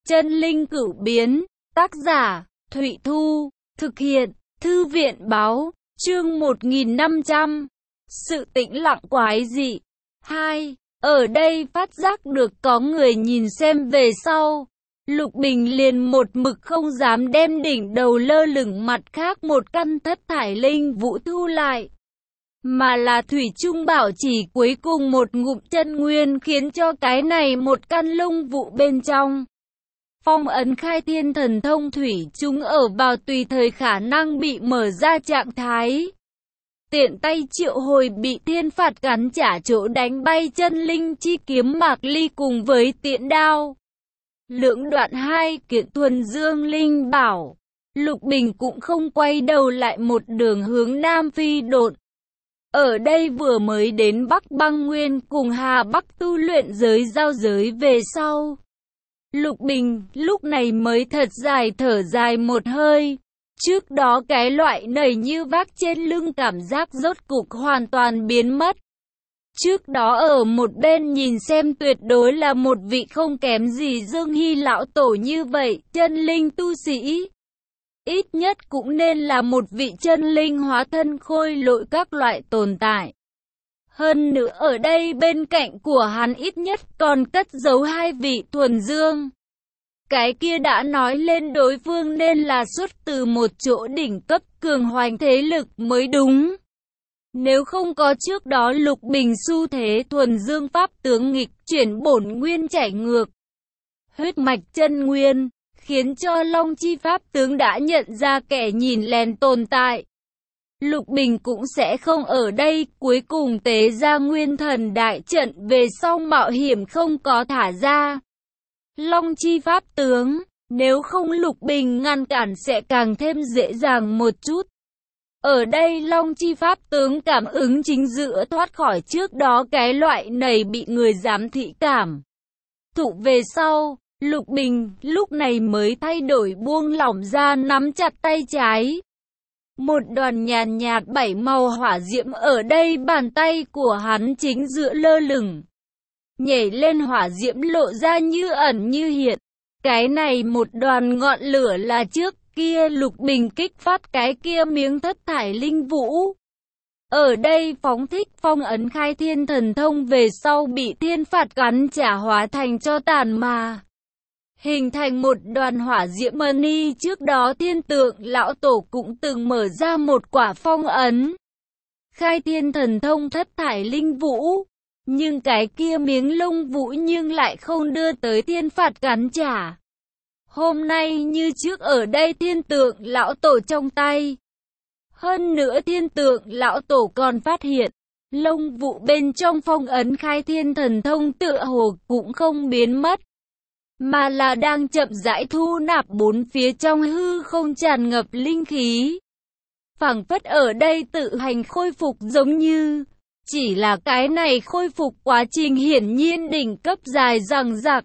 Chân linh cửu biến, tác giả, Thụy Thu, thực hiện, Thư viện báo, chương 1500, sự tĩnh lặng quái dị. 2. Ở đây phát giác được có người nhìn xem về sau. Lục Bình liền một mực không dám đem đỉnh đầu lơ lửng mặt khác một căn thất thải linh vũ thu lại, mà là thủy chung bảo chỉ cuối cùng một ngụm chân nguyên, khiến cho cái này một căn lông vũ bên trong phong ấn khai thiên thần thông thủy chung ở vào tùy thời khả năng bị mở ra trạng thái. Tiện tay triệu hồi bị thiên phạt cắn trả chỗ đánh bay chân linh chi kiếm Mạc Ly cùng với tiễn đao. Lưỡng đoạn 2 kiện thuần dương linh bảo. Lục Bình cũng không quay đầu lại, một đường hướng Nam phi độn. Ở đây vừa mới đến Bắc Băng Nguyên cùng Hà Bắc tu luyện giới giao giới về sau. Lục Bình lúc này mới thật dài thở dài một hơi. Trước đó cái loại nảy như vác trên lưng cảm giác rốt cục hoàn toàn biến mất. Trước đó ở một bên nhìn xem tuyệt đối là một vị không kém gì Dương Hy lão tổ như vậy, chân linh tu sĩ. Ít nhất cũng nên là một vị chân linh hóa thân khôi lỗi các loại tồn tại. Hơn nữa ở đây bên cạnh của hắn ít nhất còn cất giấu hai vị thuần dương. Cái kia đã nói lên đối phương nên là xuất từ một chỗ đỉnh cấp cường hoành thế lực mới đúng. Nếu không có trước đó Lục Bình xu thế thuần dương pháp tướng nghịch chuyển bổn nguyên chảy ngược huyết mạch chân nguyên, khiến cho Long Chi pháp tướng đã nhận ra kẻ nhìn lén tồn tại, Lục Bình cũng sẽ không ở đây. Cuối cùng tế ra nguyên thần đại trận về sau mạo hiểm không có thả ra Long Chi pháp tướng, nếu không Lục Bình ngăn cản sẽ càng thêm dễ dàng một chút. Ở đây Long Chi pháp tướng cảm ứng chính giữa thoát khỏi trước đó cái loại này bị người giám thị cảm thụ về sau, Lục Bình lúc này mới thay đổi buông lỏng ra, nắm chặt tay trái. Một đoàn nhàn nhạt bảy màu hỏa diễm ở đây bàn tay của hắn chính giữa lơ lửng. Nhảy lên hỏa diễm lộ ra như ẩn như hiện. Cái này một đoàn ngọn lửa là trước kia Lục Bình kích phát cái kia miếng thất thải linh vũ. Ở đây phóng thích phong ấn khai thiên thần thông về sau bị thiên phạt cắn trả hóa thành cho tàn mà hình thành một đoàn hỏa diễm mani. Trước đó Thiên Tượng lão tổ cũng từng mở ra một quả phong ấn khai thiên thần thông thất thải linh vũ, nhưng cái kia miếng lông vũ nhưng lại không đưa tới thiên phạt cắn trả. Hôm nay như trước ở đây Thiên Tượng lão tổ trong tay. Hơn nữa Thiên Tượng lão tổ còn phát hiện lông vũ bên trong phong ấn khai thiên thần thông tựa hồ cũng không biến mất, mà là đang chậm rãi thu nạp bốn phía trong hư không tràn ngập linh khí. Phảng phất ở đây tự hành khôi phục giống như, chỉ là cái này khôi phục quá trình hiển nhiên đỉnh cấp dài dằng dặc.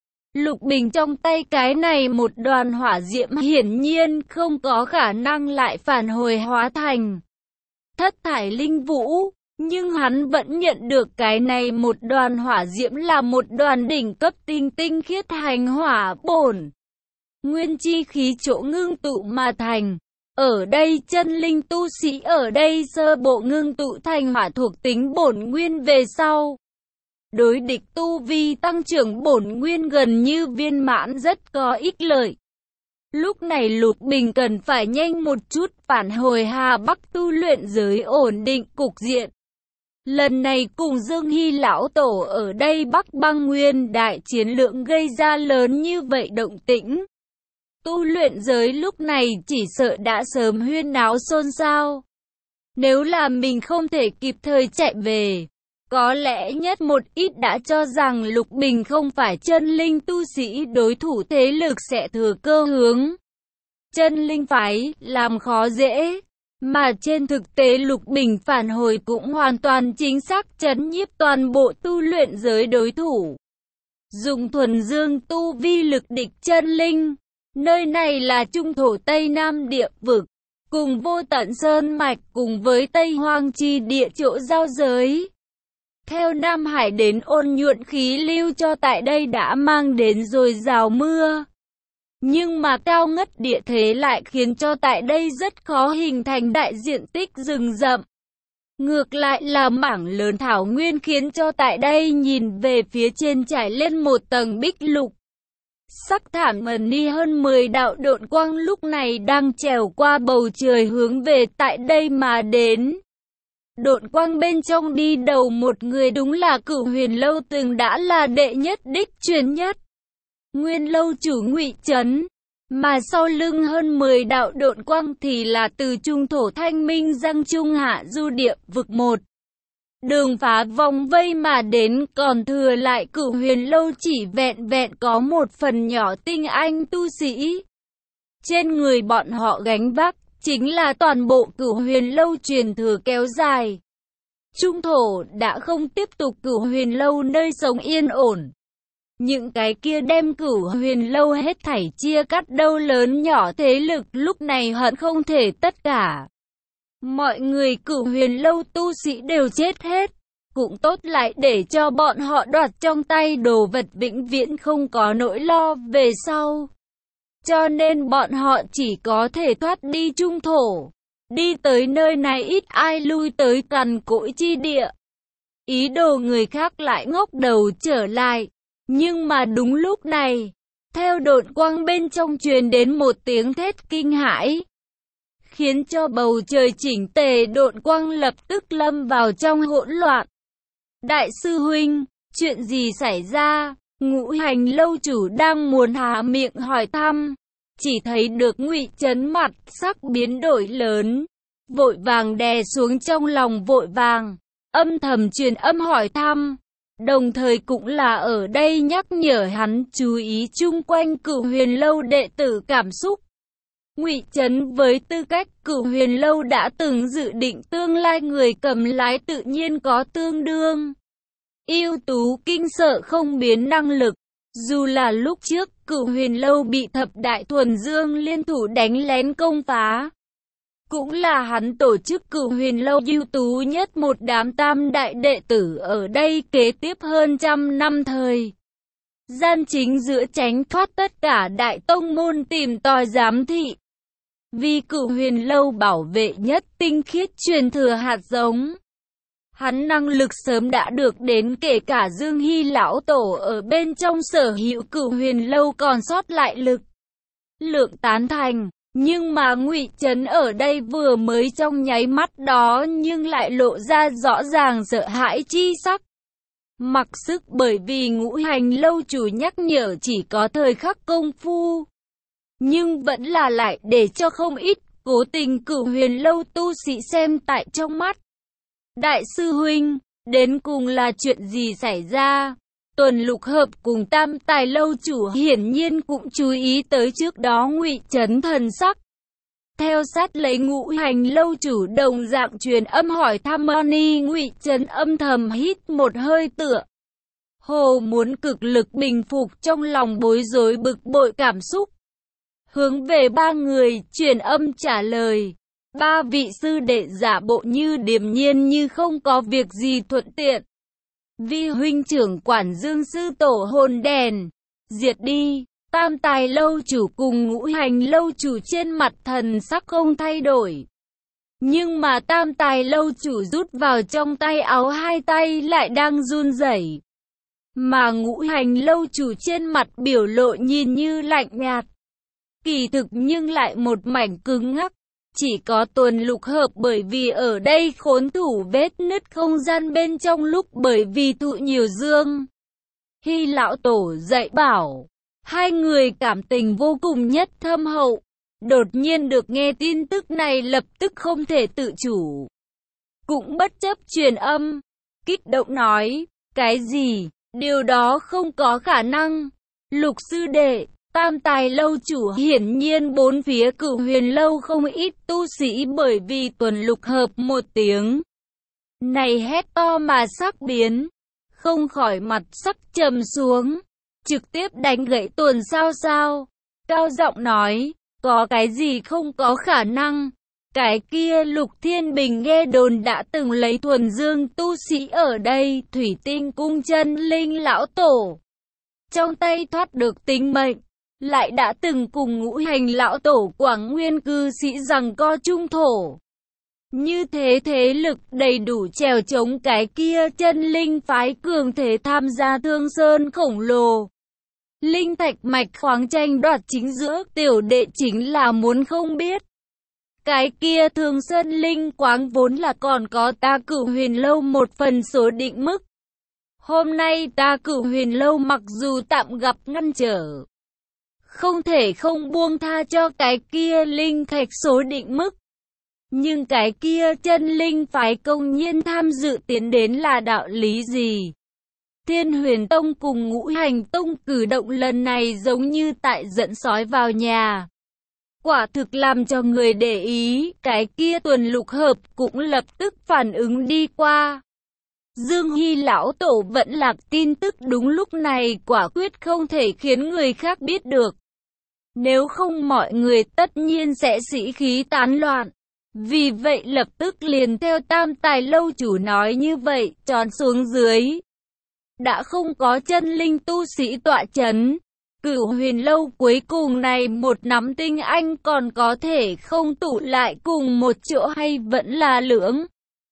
Lục Bình trong tay cái này một đoàn hỏa diễm hiển nhiên không có khả năng lại phản hồi hóa thành thất thải linh vũ, nhưng hắn vẫn nhận được cái này một đoàn hỏa diễm là một đoàn đỉnh cấp tinh khiết hành hỏa bổn nguyên chi khí chỗ ngưng tụ mà thành. Ở đây chân linh tu sĩ ở đây sơ bộ ngưng tụ thành hỏa thuộc tính bổn nguyên về sau, đối địch tu vi tăng trưởng bổn nguyên gần như viên mãn rất có ích lợi. Lúc này Lục Bình cần phải nhanh một chút phản hồi Hà Bắc tu luyện giới, ổn định cục diện. Lần này cùng Dương Hy lão tổ ở đây Bắc Băng Nguyên đại chiến lượng gây ra lớn như vậy động tĩnh, tu luyện giới lúc này chỉ sợ đã sớm huyên náo xôn xao. Nếu là mình không thể kịp thời chạy về, có lẽ nhất một ít đã cho rằng Lục Bình không phải chân linh tu sĩ, đối thủ thế lực sẽ thừa cơ hướng chân linh phái làm khó dễ. Mà trên thực tế Lục Bình phản hồi cũng hoàn toàn chính xác trấn nhiếp toàn bộ tu luyện giới đối thủ. Dùng thuần dương tu vi lực địch chân linh. Nơi này là trung thổ Tây Nam địa vực, cùng Vô Tận Sơn Mạch cùng với Tây Hoang Chi địa chỗ giao giới. Theo Nam Hải đến ôn nhuận khí lưu cho tại đây đã mang đến dồi dào mưa Nhưng mà cao ngất địa thế lại khiến cho tại đây rất khó hình thành đại diện tích rừng rậm. Ngược lại là mảng lớn thảo nguyên khiến cho tại đây nhìn về phía trên trải lên một tầng bích lục. Sắc thảm mờ ni hơn 10 đạo độn quang lúc này đang trèo qua bầu trời hướng về tại đây mà đến. Độn quang bên trong đi đầu một người đúng là Cửu Huyền Lâu từng đã là đệ nhất đích truyền nhất. Nguyên lâu chủ Ngụy Trấn, mà sau lưng hơn 10 đạo độn quang thì là từ trung thổ thanh minh răng trung hạ du địa vực một. Đường phá vòng vây mà đến, còn thừa lại Cửu Huyền Lâu chỉ vẹn vẹn có một phần nhỏ tinh anh tu sĩ. Trên người bọn họ gánh vác chính là toàn bộ Cửu Huyền Lâu truyền thừa kéo dài. Trung thổ đã không tiếp tục Cửu Huyền Lâu nơi sống yên ổn. Những cái kia đem Cửu Huyền Lâu hết thảy chia cắt đâu lớn nhỏ thế lực lúc này hận không thể tất cả. Mọi người Cửu Huyền Lâu tu sĩ đều chết hết. Cũng tốt lại để cho bọn họ đoạt trong tay đồ vật vĩnh viễn không có nỗi lo về sau. Cho nên bọn họ chỉ có thể thoát đi trung thổ. Đi tới nơi này ít ai lui tới cằn cỗi chi địa. Ý đồ người khác lại ngóc đầu trở lại. Nhưng mà đúng lúc này, theo độn quang bên trong truyền đến một tiếng thét kinh hãi, khiến cho bầu trời chỉnh tề độn quang lập tức lâm vào trong hỗn loạn. Đại sư huynh, chuyện gì xảy ra? Ngũ Hành Lâu chủ đang muốn há miệng hỏi thăm, chỉ thấy được Ngụy Trấn mặt sắc biến đổi lớn, vội vàng đè xuống trong lòng vội vàng, âm thầm truyền âm hỏi thăm. Đồng thời cũng là ở đây nhắc nhở hắn chú ý chung quanh Cửu Huyền Lâu đệ tử cảm xúc. Ngụy Trấn với tư cách Cửu Huyền Lâu đã từng dự định tương lai người cầm lái tự nhiên có tương đương ưu tú kinh sợ không biến năng lực. Dù là lúc trước Cửu Huyền Lâu bị Thập Đại Thuần Dương liên thủ đánh lén công phá, cũng là hắn tổ chức Cửu Huyền Lâu ưu tú nhất một đám tam đại đệ tử ở đây kế tiếp hơn 100 năm thời gian chính giữa tránh thoát tất cả đại tông môn tìm tòi giám thị. Vì Cửu Huyền Lâu bảo vệ nhất tinh khiết truyền thừa hạt giống, hắn năng lực sớm đã được đến kể cả Dương Hy lão tổ ở bên trong sở hữu Cửu Huyền Lâu còn sót lại lực lượng tán thành. Nhưng mà Ngụy Trấn ở đây vừa mới trong nháy mắt đó nhưng lại lộ ra rõ ràng sợ hãi chi sắc. Mặc sức bởi vì Ngũ Hành Lâu chủ nhắc nhở chỉ có thời khắc công phu, nhưng vẫn là lại để cho không ít cố tình Cửu Huyền Lâu tu sĩ xem tại trong mắt. Đại sư huynh, đến cùng là chuyện gì xảy ra? Tuần Lục Hợp cùng Tam Tài Lâu chủ hiển nhiên cũng chú ý tới trước đó Ngụy Trấn thần sắc. Theo sát lấy Ngũ Hành Lâu chủ đồng dạng truyền âm hỏi thăm Mani. Ngụy Trấn âm thầm hít một hơi tựa hồ muốn cực lực bình phục trong lòng bối rối bực bội cảm xúc. Hướng về ba người truyền âm trả lời. Ba vị sư đệ giả bộ như điềm nhiên như không có việc gì thuận tiện. Vi huynh trưởng quản Dương sư tổ hồn đèn diệt đi. Tam Tài Lâu chủ cùng Ngũ Hành Lâu chủ trên mặt thần sắc không thay đổi. Nhưng mà Tam Tài Lâu chủ rút vào trong tay áo hai tay lại đang run rẩy. Mà Ngũ Hành Lâu chủ trên mặt biểu lộ nhìn như lạnh nhạt, kỳ thực nhưng lại một mảnh cứng ngắc. Chỉ có Tuần Lục Hợp bởi vì ở đây khốn thủ vết nứt không gian bên trong lúc bởi vì thụ nhiều Dương Hy lão tổ dạy bảo. Hai người cảm tình vô cùng nhất thâm hậu. Đột nhiên được nghe tin tức này lập tức không thể tự chủ. Cũng bất chấp truyền âm, kích động nói, cái gì, điều đó không có khả năng. Lục sư đệ, Tam Tài Lâu chủ hiển nhiên bốn phía Cửu Huyền Lâu không ít tu sĩ bởi vì Tuần Lục Hợp một tiếng này hét to mà sắc biến, không khỏi mặt sắc trầm xuống. Trực tiếp đánh gãy Tuần sao, cao giọng nói, có cái gì không có khả năng. Cái kia Lục Thiên Bình nghe đồn đã từng lấy thuần dương tu sĩ ở đây Thủy Tinh cung chân linh lão tổ trong tay thoát được tính mệnh. lại đã từng cùng ngũ hành lão tổ Quảng Nguyên cư sĩ giằng co trung thổ. Như thế thế lực đầy đủ chèo chống cái kia chân linh phái cường thế tham gia Thương Sơn khổng lồ. Linh thạch mạch khoáng tranh đoạt chính giữa, tiểu đệ chính là muốn không biết. Cái kia Thương Sơn linh quáng vốn là còn có ta Cửu Huyền Lâu một phần số định mức. Hôm nay ta Cửu Huyền Lâu mặc dù tạm gặp ngăn trở, không thể không buông tha cho cái kia linh thạch số định mức. Nhưng cái kia chân linh phái công nhiên tham dự tiến đến là đạo lý gì? Thiên Huyền Tông cùng Ngũ Hành Tông cử động lần này giống như tại dẫn sói vào nhà. Quả thực làm cho người để ý, cái kia Tuần Lục Hợp cũng lập tức phản ứng đi qua. Dương Hy lão tổ vẫn lạc tin tức đúng lúc này quả quyết không thể khiến người khác biết được. Nếu không mọi người tất nhiên sẽ sĩ khí tán loạn. Vì vậy lập tức liền theo Tam Tài lâu chủ nói như vậy, tròn xuống dưới. Đã không có chân linh tu sĩ tọa chấn, Cửu Huyền Lâu cuối cùng này một nắm tinh anh còn có thể không tụ lại cùng một chỗ hay vẫn là lưỡng.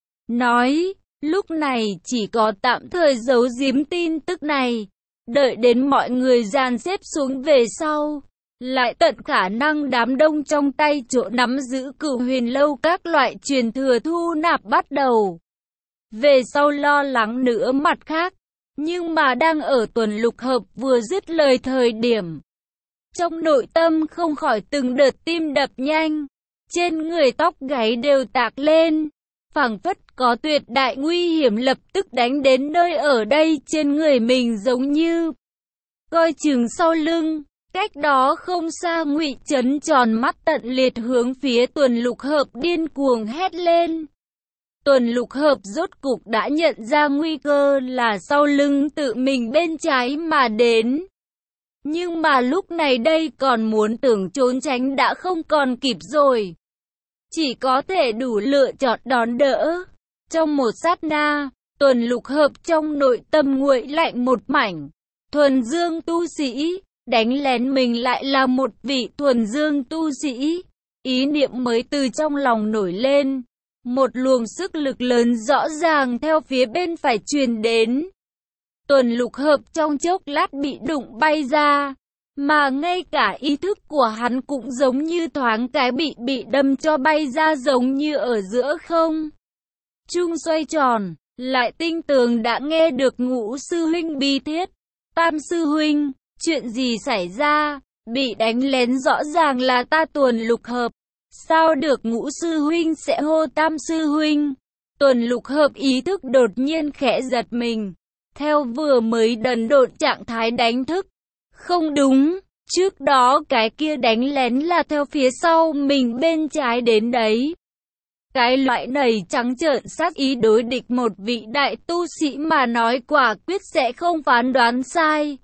Nói, lúc này chỉ có tạm thời giấu giếm tin tức này, đợi đến mọi người dàn xếp xuống về sau. Lại tận khả năng đám đông trong tay chỗ nắm giữ Cửu Huyền Lâu các loại truyền thừa thu nạp bắt đầu. Về sau lo lắng nữa mặt khác, nhưng mà đang ở Tuần Lục Hợp vừa dứt lời thời điểm. Trong nội tâm không khỏi từng đợt tim đập nhanh, trên người tóc gáy đều tạc lên, phảng phất có tuyệt đại nguy hiểm lập tức đánh đến nơi ở đây trên người mình giống như. Coi chừng sau lưng. Cách đó không xa Ngụy Chấn tròn mắt tận liệt hướng phía Tuần Lục Hợp điên cuồng hét lên. Tuần Lục Hợp rốt cục đã nhận ra nguy cơ là sau lưng tự mình bên trái mà đến. Nhưng mà lúc này đây còn muốn tưởng trốn tránh đã không còn kịp rồi. Chỉ có thể đủ lựa chọn đón đỡ. Trong một sát na, Tuần Lục Hợp trong nội tâm nguội lạnh một mảnh. Thuần dương tu sĩ. Đánh lén mình lại là một vị thuần dương tu sĩ. Ý niệm mới từ trong lòng nổi lên. Một luồng sức lực lớn rõ ràng theo phía bên phải truyền đến. Tuần Lục Hợp trong chốc lát bị đụng bay ra. Mà ngay cả ý thức của hắn cũng giống như thoáng cái bị đâm cho bay ra giống như ở giữa không trung xoay tròn. Lại tinh tường đã nghe được Ngũ sư huynh bi thiết. Tam sư huynh. Chuyện gì xảy ra? Bị đánh lén rõ ràng là ta Tuần Lục Hợp. Sao được Ngũ sư huynh sẽ hô Tam sư huynh? Tuần Lục Hợp ý thức đột nhiên khẽ giật mình. Theo vừa mới đần độn trạng thái đánh thức. Không đúng, trước đó cái kia đánh lén là theo phía sau mình bên trái đến đấy. Cái loại này trắng trợn sát ý đối địch một vị đại tu sĩ mà nói quả quyết sẽ không phán đoán sai.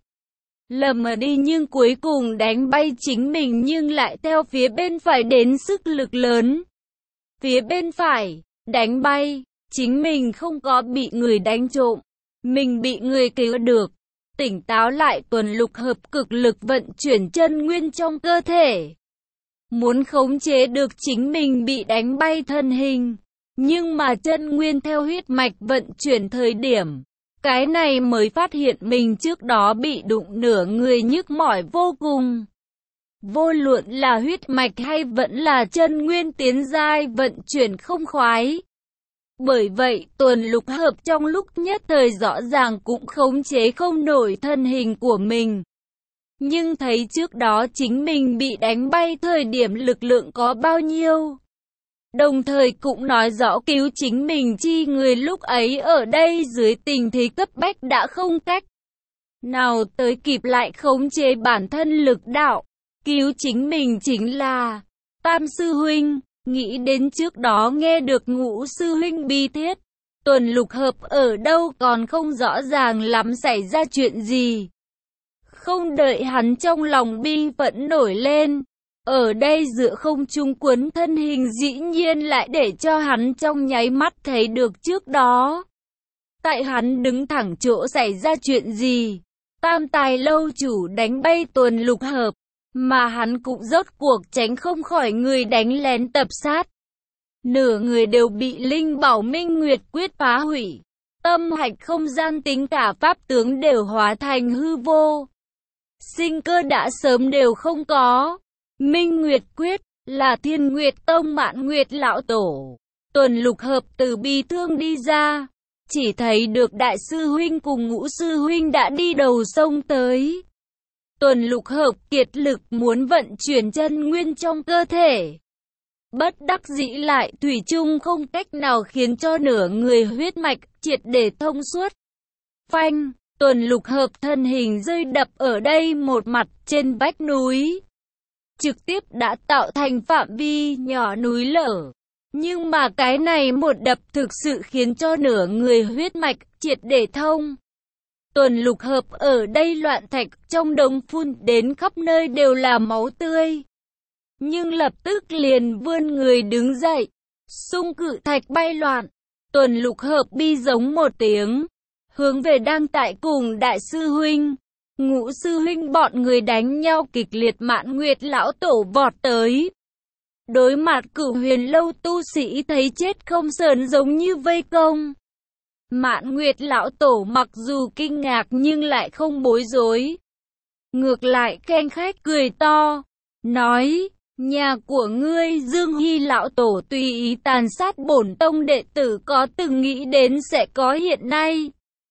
Lầm mà đi nhưng cuối cùng đánh bay chính mình nhưng lại theo phía bên phải đến sức lực lớn. Phía bên phải, đánh bay, chính mình không có bị người đánh trộm, mình bị người cứu được. Tỉnh táo lại Tuần Lục Hợp cực lực vận chuyển chân nguyên trong cơ thể. Muốn khống chế được chính mình bị đánh bay thân hình, nhưng mà chân nguyên theo huyết mạch vận chuyển thời điểm. Cái này mới phát hiện mình trước đó bị đụng nửa người nhức mỏi vô cùng. Vô luận là huyết mạch hay vẫn là chân nguyên tiến giai vận chuyển không khoái. Bởi vậy Tuần Lục Hợp trong lúc nhất thời rõ ràng cũng khống chế không nổi thân hình của mình. Nhưng thấy trước đó chính mình bị đánh bay thời điểm lực lượng có bao nhiêu. Đồng thời cũng nói rõ cứu chính mình chi người lúc ấy ở đây dưới tình thế cấp bách đã không cách nào tới kịp lại khống chế bản thân lực đạo. Cứu chính mình chính là Tam sư huynh. Nghĩ đến trước đó nghe được Ngũ sư huynh bi thiết. Tuần Lục Hợp ở đâu còn không rõ ràng lắm xảy ra chuyện gì. Không đợi hắn trong lòng bi vẫn nổi lên. Ở đây giữa không trung cuốn thân hình dĩ nhiên lại để cho hắn trong nháy mắt thấy được trước đó. Tại hắn đứng thẳng chỗ xảy ra chuyện gì. Tam Tài lâu chủ đánh bay Tuần Lục Hợp. mà hắn cũng rốt cuộc tránh không khỏi người đánh lén tập sát. Nửa người đều bị Linh Bảo Minh Nguyệt quyết phá hủy. Tâm hạch không gian tính cả pháp tướng đều hóa thành hư vô. Sinh cơ đã sớm đều không có. Minh Nguyệt quyết là Thiên Nguyệt Tông Mạn Nguyệt lão tổ. Tuần Lục Hợp từ bi thương đi ra, chỉ thấy được đại sư huynh cùng Ngũ sư huynh đã đi đầu sông tới. Tuần Lục Hợp kiệt lực muốn vận chuyển chân nguyên trong cơ thể. Bất đắc dĩ lại thủy chung không cách nào khiến cho nửa người huyết mạch triệt để thông suốt. Phanh, Tuần Lục Hợp thân hình rơi đập ở đây một mặt trên vách núi. Trực tiếp đã tạo thành phạm vi nhỏ núi lở. Nhưng mà cái này một đập thực sự khiến cho nửa người huyết mạch triệt để thông. Tuần Lục Hợp ở đây loạn thạch trong đống phun đến khắp nơi đều là máu tươi. Nhưng lập tức liền vươn người đứng dậy, xung cự thạch bay loạn. Tuần Lục Hợp bi giống một tiếng, hướng về đang tại cùng đại sư huynh, Ngũ sư huynh bọn người đánh nhau kịch liệt Mạn Nguyệt lão tổ vọt tới. Đối mặt Cửu Huyền lâu tu sĩ thấy chết không sờn giống như vây công. Mạn Nguyệt lão tổ mặc dù kinh ngạc nhưng lại không bối rối. Ngược lại khen khách cười to, nói, nhà của ngươi Dương Hy lão tổ tùy ý tàn sát bổn tông đệ tử có từng nghĩ đến sẽ có hiện nay.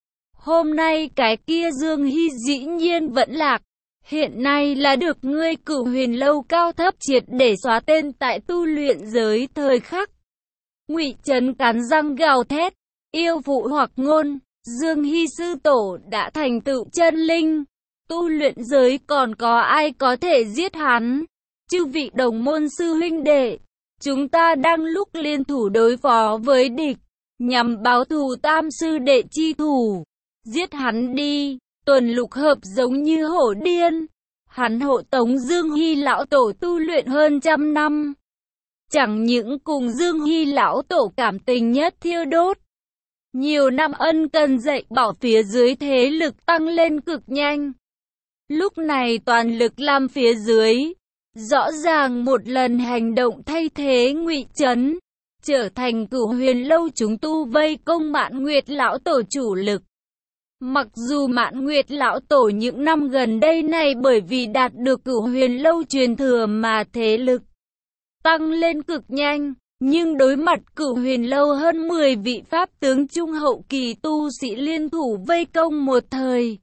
Hôm nay cái kia Dương Hy dĩ nhiên vẫn lạc. Hiện nay là được ngươi Cửu Huyền lâu cao thấp triệt để xóa tên tại tu luyện giới thời khắc. Ngụy Trấn cắn răng gào thét, yêu phụ hoặc ngôn, Dương Hy sư tổ đã thành tựu chân linh. Tu luyện giới còn có ai có thể giết hắn? Chư vị đồng môn sư huynh đệ, chúng ta đang lúc liên thủ đối phó với địch, nhằm báo thù tam sư đệ chi thủ. Giết hắn đi! Tuần Lục Hợp giống như hổ điên. Hắn hộ tống Dương Hy lão tổ tu luyện hơn trăm năm. Chẳng những cùng Dương Hy lão tổ cảm tình nhất thiêu đốt. Nhiều năm ân cần dạy bảo phía dưới thế lực tăng lên cực nhanh. Lúc này toàn lực làm phía dưới. Rõ ràng một lần hành động thay thế Ngụy Trấn, trở thành Cửu Huyền lâu chúng tu vây công Mạn Nguyệt lão tổ chủ lực. Mặc dù Mạn Nguyệt lão tổ những năm gần đây này bởi vì đạt được Cửu Huyền lâu truyền thừa mà thế lực tăng lên cực nhanh, nhưng đối mặt Cửu Huyền lâu hơn 10 vị pháp tướng trung hậu kỳ tu sĩ liên thủ vây công một thời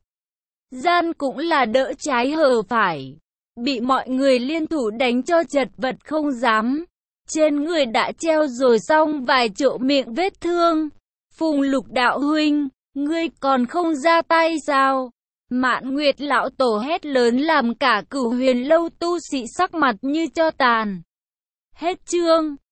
gian cũng là đỡ trái hở phải, bị mọi người liên thủ đánh cho chật vật không dám. Trên người đã treo rồi xong vài chỗ miệng vết thương. Phùng Lục đạo huynh, ngươi còn không ra tay sao? Mạn Nguyệt lão tổ hét lớn làm cả Cửu Huyền lâu tu sĩ sắc mặt như tro tàn. Hết chương.